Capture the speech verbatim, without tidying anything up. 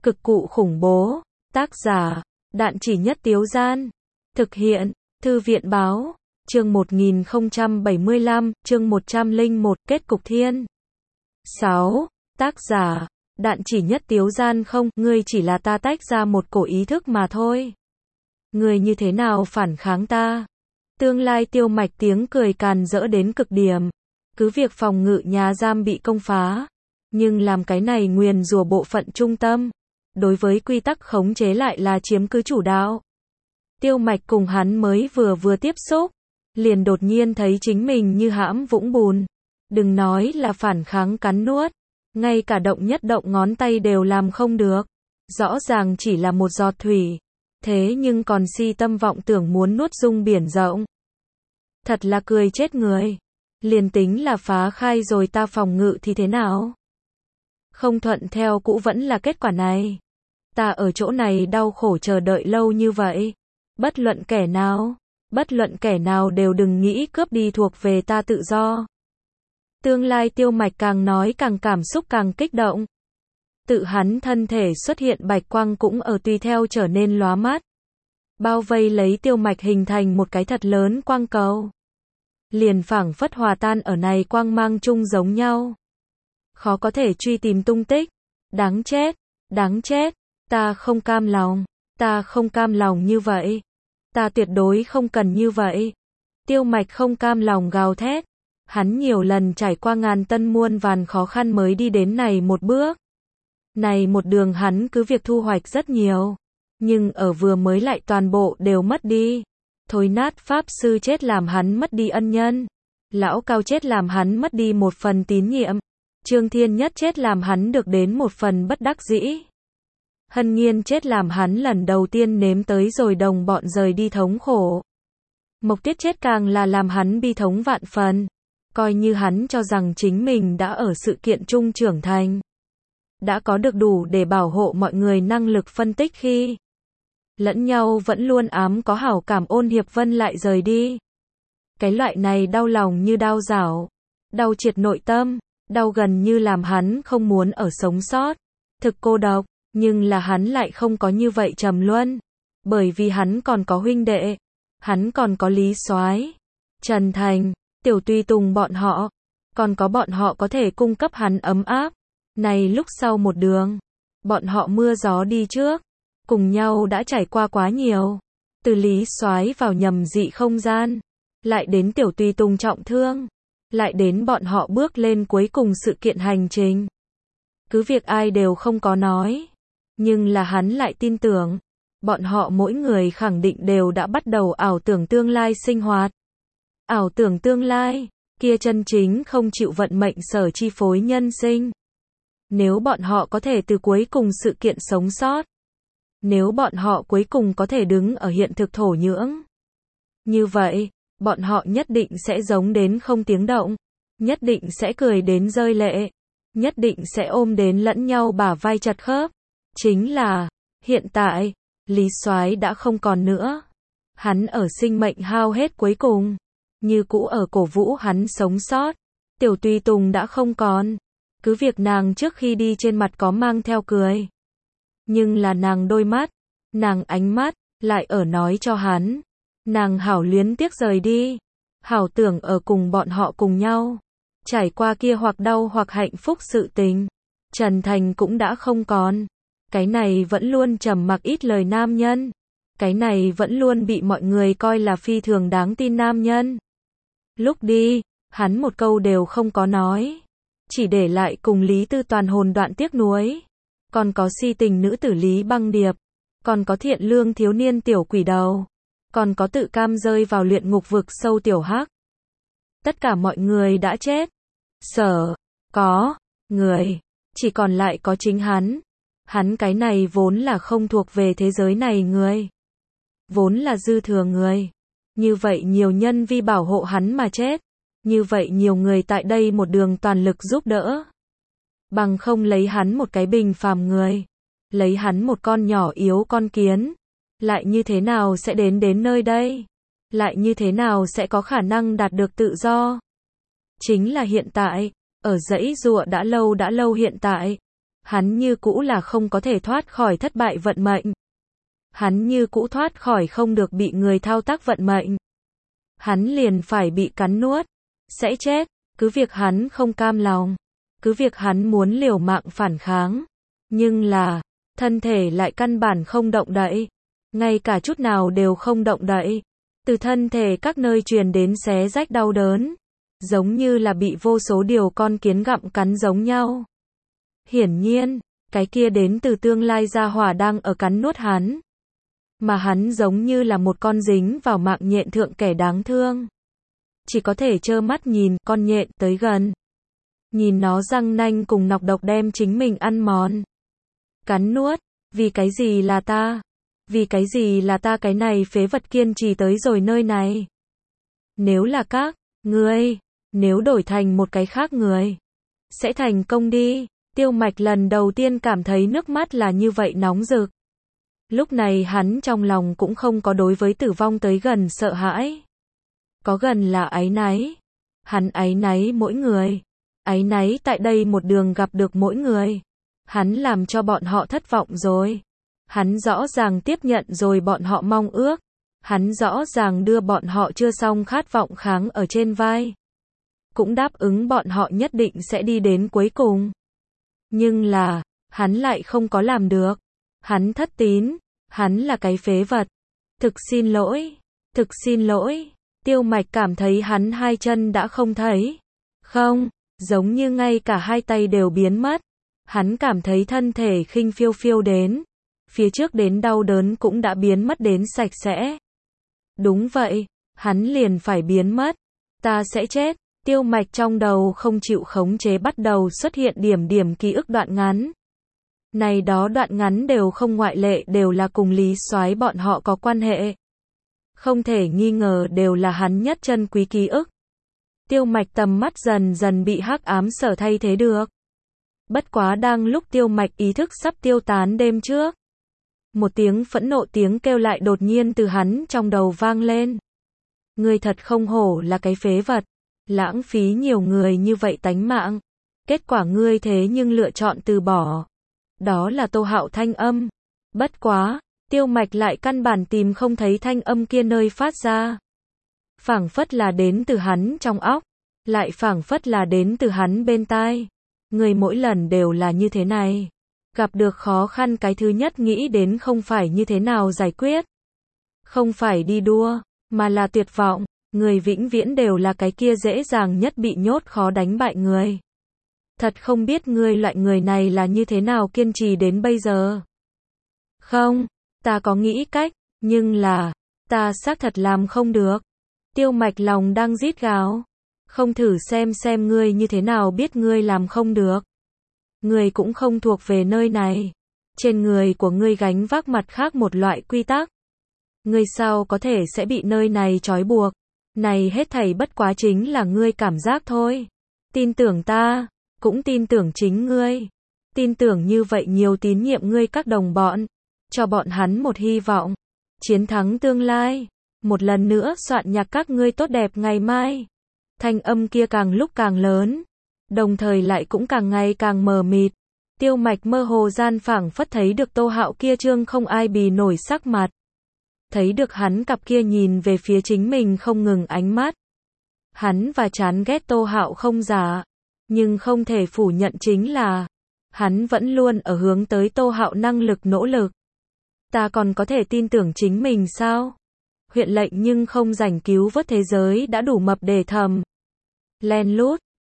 Cực cụ khủng bố. Tác giả, Đạn Chỉ Nhất Tiếu Gian. Thực hiện, Thư viện báo. Chương một nghìn không trăm bảy mươi lăm, chương một trăm lẻ một, kết cục thiên. sáu. Tác giả, Đạn Chỉ Nhất Tiếu Gian. Không, ngươi chỉ là ta tách ra một cổ ý thức mà thôi. Ngươi như thế nào phản kháng ta? Tương Lai Tiêu Mạch tiếng cười càn rỡ đến cực điểm. Cứ việc phòng ngự nhà giam bị công phá, nhưng làm cái này nguyền rủa bộ phận trung tâm, đối với quy tắc khống chế lại là chiếm cứ chủ đạo. Tiêu Mạch cùng hắn mới vừa vừa tiếp xúc, liền đột nhiên thấy chính mình như hãm vũng bùn. Đừng nói là phản kháng cắn nuốt, ngay cả động nhất động ngón tay đều làm không được. Rõ ràng chỉ là một giọt thủy, thế nhưng còn si tâm vọng tưởng muốn nuốt dung biển rộng. Thật là cười chết người. Liền tính là phá khai rồi ta phòng ngự thì thế nào? Không thuận theo cũ vẫn là kết quả này. Ta ở chỗ này đau khổ chờ đợi lâu như vậy. Bất luận kẻ nào, bất luận kẻ nào đều đừng nghĩ cướp đi thuộc về ta tự do. Tương Lai Tiêu Mạch càng nói càng cảm xúc càng kích động. Tự hắn thân thể xuất hiện bạch quang cũng ở tùy theo trở nên lóa mắt. Bao vây lấy Tiêu Mạch hình thành một cái thật lớn quang cầu. Liền phảng phất hòa tan ở này quang mang chung giống nhau. Khó có thể truy tìm tung tích. Đáng chết, đáng chết, ta không cam lòng, ta không cam lòng như vậy. Ta tuyệt đối không cần như vậy. Tiêu Mạch không cam lòng gào thét. Hắn nhiều lần trải qua ngàn tân muôn vàn khó khăn mới đi đến này một bước. Này một đường hắn cứ việc thu hoạch rất nhiều. Nhưng ở vừa mới lại toàn bộ đều mất đi. Thối nát pháp sư chết làm hắn mất đi ân nhân. Lão Cao chết làm hắn mất đi một phần tín nhiệm. Trương Thiên Nhất chết làm hắn được đến một phần bất đắc dĩ. Hân Nhiên chết làm hắn lần đầu tiên nếm tới rồi đồng bọn rời đi thống khổ. Mộc Tiết chết càng là làm hắn bi thống vạn phần. Coi như hắn cho rằng chính mình đã ở sự kiện chung trưởng thành. Đã có được đủ để bảo hộ mọi người năng lực phân tích khi lẫn nhau vẫn luôn ám có hảo cảm Ôn Hiệp Vân lại rời đi. Cái loại này đau lòng như đau rảo, đau triệt nội tâm, đau gần như làm hắn không muốn ở sống sót. Thực cô độc, nhưng là hắn lại không có như vậy trầm luân. Bởi vì hắn còn có huynh đệ, hắn còn có Lý Soái, Trần Thành, Tiểu Tùy Tùng bọn họ, còn có bọn họ có thể cung cấp hắn ấm áp. Này lúc sau một đường, bọn họ mưa gió đi trước, cùng nhau đã trải qua quá nhiều. Từ Lý Soái vào nhầm dị không gian, lại đến Tiểu Tùy Tùng trọng thương, lại đến bọn họ bước lên cuối cùng sự kiện hành trình. Cứ việc ai đều không có nói, nhưng là hắn lại tin tưởng, bọn họ mỗi người khẳng định đều đã bắt đầu ảo tưởng tương lai sinh hoạt. Ảo tưởng tương lai, kia chân chính không chịu vận mệnh sở chi phối nhân sinh. Nếu bọn họ có thể từ cuối cùng sự kiện sống sót, nếu bọn họ cuối cùng có thể đứng ở hiện thực thổ nhưỡng, như vậy, bọn họ nhất định sẽ giống đến không tiếng động, nhất định sẽ cười đến rơi lệ, nhất định sẽ ôm đến lẫn nhau bả vai chặt khớp. Chính là, hiện tại, Lý Soái đã không còn nữa. Hắn ở sinh mệnh hao hết cuối cùng, như cũ ở cổ vũ hắn sống sót. Tiểu Tùy Tùng đã không còn. Cứ việc nàng trước khi đi trên mặt có mang theo cười. Nhưng là nàng đôi mắt, nàng ánh mắt, lại ở nói cho hắn. Nàng hảo luyến tiếc rời đi. Hảo tưởng ở cùng bọn họ cùng nhau. Trải qua kia hoặc đau hoặc hạnh phúc sự tình. Trần Thành cũng đã không còn. Cái này vẫn luôn trầm mặc ít lời nam nhân. Cái này vẫn luôn bị mọi người coi là phi thường đáng tin nam nhân. Lúc đi, hắn một câu đều không có nói. Chỉ để lại cùng Lý Tư Toàn hồn đoạn tiếc nuối. Còn có si tình nữ tử Lý Băng Điệp. Còn có thiện lương thiếu niên tiểu quỷ đầu. Còn có tự cam rơi vào luyện ngục vực sâu tiểu hắc. Tất cả mọi người đã chết. Sở, có, người, chỉ còn lại có chính hắn. Hắn cái này vốn là không thuộc về thế giới này người. Vốn là dư thừa người. Như vậy nhiều nhân vi bảo hộ hắn mà chết. Như vậy nhiều người tại đây một đường toàn lực giúp đỡ. Bằng không lấy hắn một cái bình phàm người. Lấy hắn một con nhỏ yếu con kiến. Lại như thế nào sẽ đến đến nơi đây? Lại như thế nào sẽ có khả năng đạt được tự do? Chính là hiện tại. Ở dãy dụa đã lâu đã lâu hiện tại. Hắn như cũ là không có thể thoát khỏi thất bại vận mệnh. Hắn như cũ thoát khỏi không được bị người thao tác vận mệnh. Hắn liền phải bị cắn nuốt. Sẽ chết. Cứ việc hắn không cam lòng. Cứ việc hắn muốn liều mạng phản kháng. Nhưng là, thân thể lại căn bản không động đậy. Ngay cả chút nào đều không động đậy. Từ thân thể các nơi truyền đến xé rách đau đớn. Giống như là bị vô số điều con kiến gặm cắn giống nhau. Hiển nhiên, cái kia đến từ tương lai gia hỏa đang ở cắn nuốt hắn. Mà hắn giống như là một con dính vào mạng nhện thượng kẻ đáng thương. Chỉ có thể trơ mắt nhìn con nhện tới gần. Nhìn nó răng nanh cùng nọc độc đem chính mình ăn mòn. Cắn nuốt, vì cái gì là ta? Vì cái gì là ta cái này phế vật kiên trì tới rồi nơi này? Nếu là các ngươi, nếu đổi thành một cái khác người, sẽ thành công đi. Tiêu Mạch lần đầu tiên cảm thấy nước mắt là như vậy nóng rực. Lúc này hắn trong lòng cũng không có đối với tử vong tới gần sợ hãi. Có gần là áy náy. Hắn áy náy mỗi người. Áy náy tại đây một đường gặp được mỗi người. Hắn làm cho bọn họ thất vọng rồi. Hắn rõ ràng tiếp nhận rồi bọn họ mong ước. Hắn rõ ràng đưa bọn họ chưa xong khát vọng kháng ở trên vai. Cũng đáp ứng bọn họ nhất định sẽ đi đến cuối cùng. Nhưng là, hắn lại không có làm được. Hắn thất tín. Hắn là cái phế vật. Thực xin lỗi. Thực xin lỗi. Tiêu Mạch cảm thấy hắn hai chân đã không thấy. Không, giống như ngay cả hai tay đều biến mất. Hắn cảm thấy thân thể khinh phiêu phiêu đến. Phía trước đến đau đớn cũng đã biến mất đến sạch sẽ. Đúng vậy, hắn liền phải biến mất. Ta sẽ chết. Tiêu Mạch trong đầu không chịu khống chế bắt đầu xuất hiện điểm điểm ký ức đoạn ngắn. Này đó đoạn ngắn đều không ngoại lệ đều là cùng Lý Soái bọn họ có quan hệ. Không thể nghi ngờ đều là hắn nhất chân quý ký ức. Tiêu Mạch tầm mắt dần dần bị hắc ám sở thay thế được. Bất quá đang lúc Tiêu Mạch ý thức sắp tiêu tán đêm trước. Một tiếng phẫn nộ tiếng kêu lại đột nhiên từ hắn trong đầu vang lên. Ngươi thật không hổ là cái phế vật. Lãng phí nhiều người như vậy tánh mạng. Kết quả ngươi thế nhưng lựa chọn từ bỏ. Đó là Tô Hạo thanh âm. Bất quá, Tiêu Mạch lại căn bản tìm không thấy thanh âm kia nơi phát ra. Phảng phất là đến từ hắn trong óc. Lại phảng phất là đến từ hắn bên tai. Người mỗi lần đều là như thế này. Gặp được khó khăn cái thứ nhất nghĩ đến không phải như thế nào giải quyết. Không phải đi đua, mà là tuyệt vọng. Người vĩnh viễn đều là cái kia dễ dàng nhất bị nhốt khó đánh bại người. Thật không biết ngươi loại người này là như thế nào kiên trì đến bây giờ. Không, ta có nghĩ cách, nhưng là, ta xác thật làm không được. Tiêu Mạch lòng đang rít gào. Không thử xem xem ngươi như thế nào biết ngươi làm không được. Ngươi cũng không thuộc về nơi này. Trên người của ngươi gánh vác mặt khác một loại quy tắc. Ngươi sao có thể sẽ bị nơi này trói buộc. Này hết thảy bất quá chính là ngươi cảm giác thôi. Tin tưởng ta, cũng tin tưởng chính ngươi. Tin tưởng như vậy nhiều tín nhiệm ngươi các đồng bọn. Cho bọn hắn một hy vọng. Chiến thắng tương lai. Một lần nữa soạn nhạc các ngươi tốt đẹp ngày mai. Thanh âm kia càng lúc càng lớn. Đồng thời lại cũng càng ngày càng mờ mịt. Tiêu Mạch mơ hồ gian phảng phất thấy được Tô Hạo kia trương không ai bì nổi sắc mặt. Thấy được hắn cặp kia nhìn về phía chính mình không ngừng ánh mắt. Hắn và chán ghét Tô Hạo không giả. Nhưng không thể phủ nhận chính là hắn vẫn luôn ở hướng tới Tô Hạo năng lực nỗ lực. Ta còn có thể tin tưởng chính mình sao? Huyện lệnh nhưng không rảnh cứu vớt thế giới đã đủ mập để thầm. Len lút,